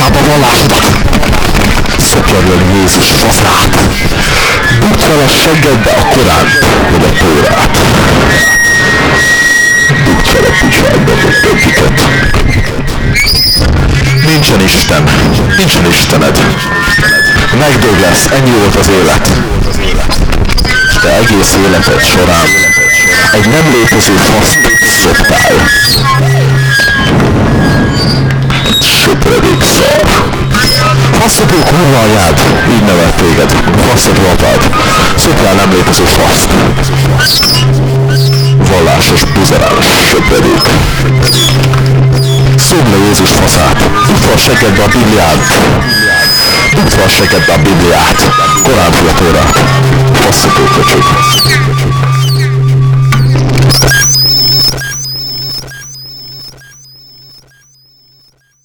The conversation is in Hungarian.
Bibliába vallásodat! Szopjad meg Jézus faszát! Dugd fel a seggedbe a Koránt, vagy a Tórát! Dugd fel a picsába a többiket! Nincsen Isten, nincsen Istened! Megdög lesz, ennyi volt az élet! És te egész életed során egy nem létező faszt szoptál. Söpredék szar. Faszopó kurva anyád, így nevelt téged. Faszopó apád. Szopjál nem létező faszt. Vallásos buzeráns söpredék. Szomd le Jézus faszát. Dugd fel a seggedbe a Bibliát. Dugd fel a seggedbe a Bibliát. Koránt vagy a Tórát.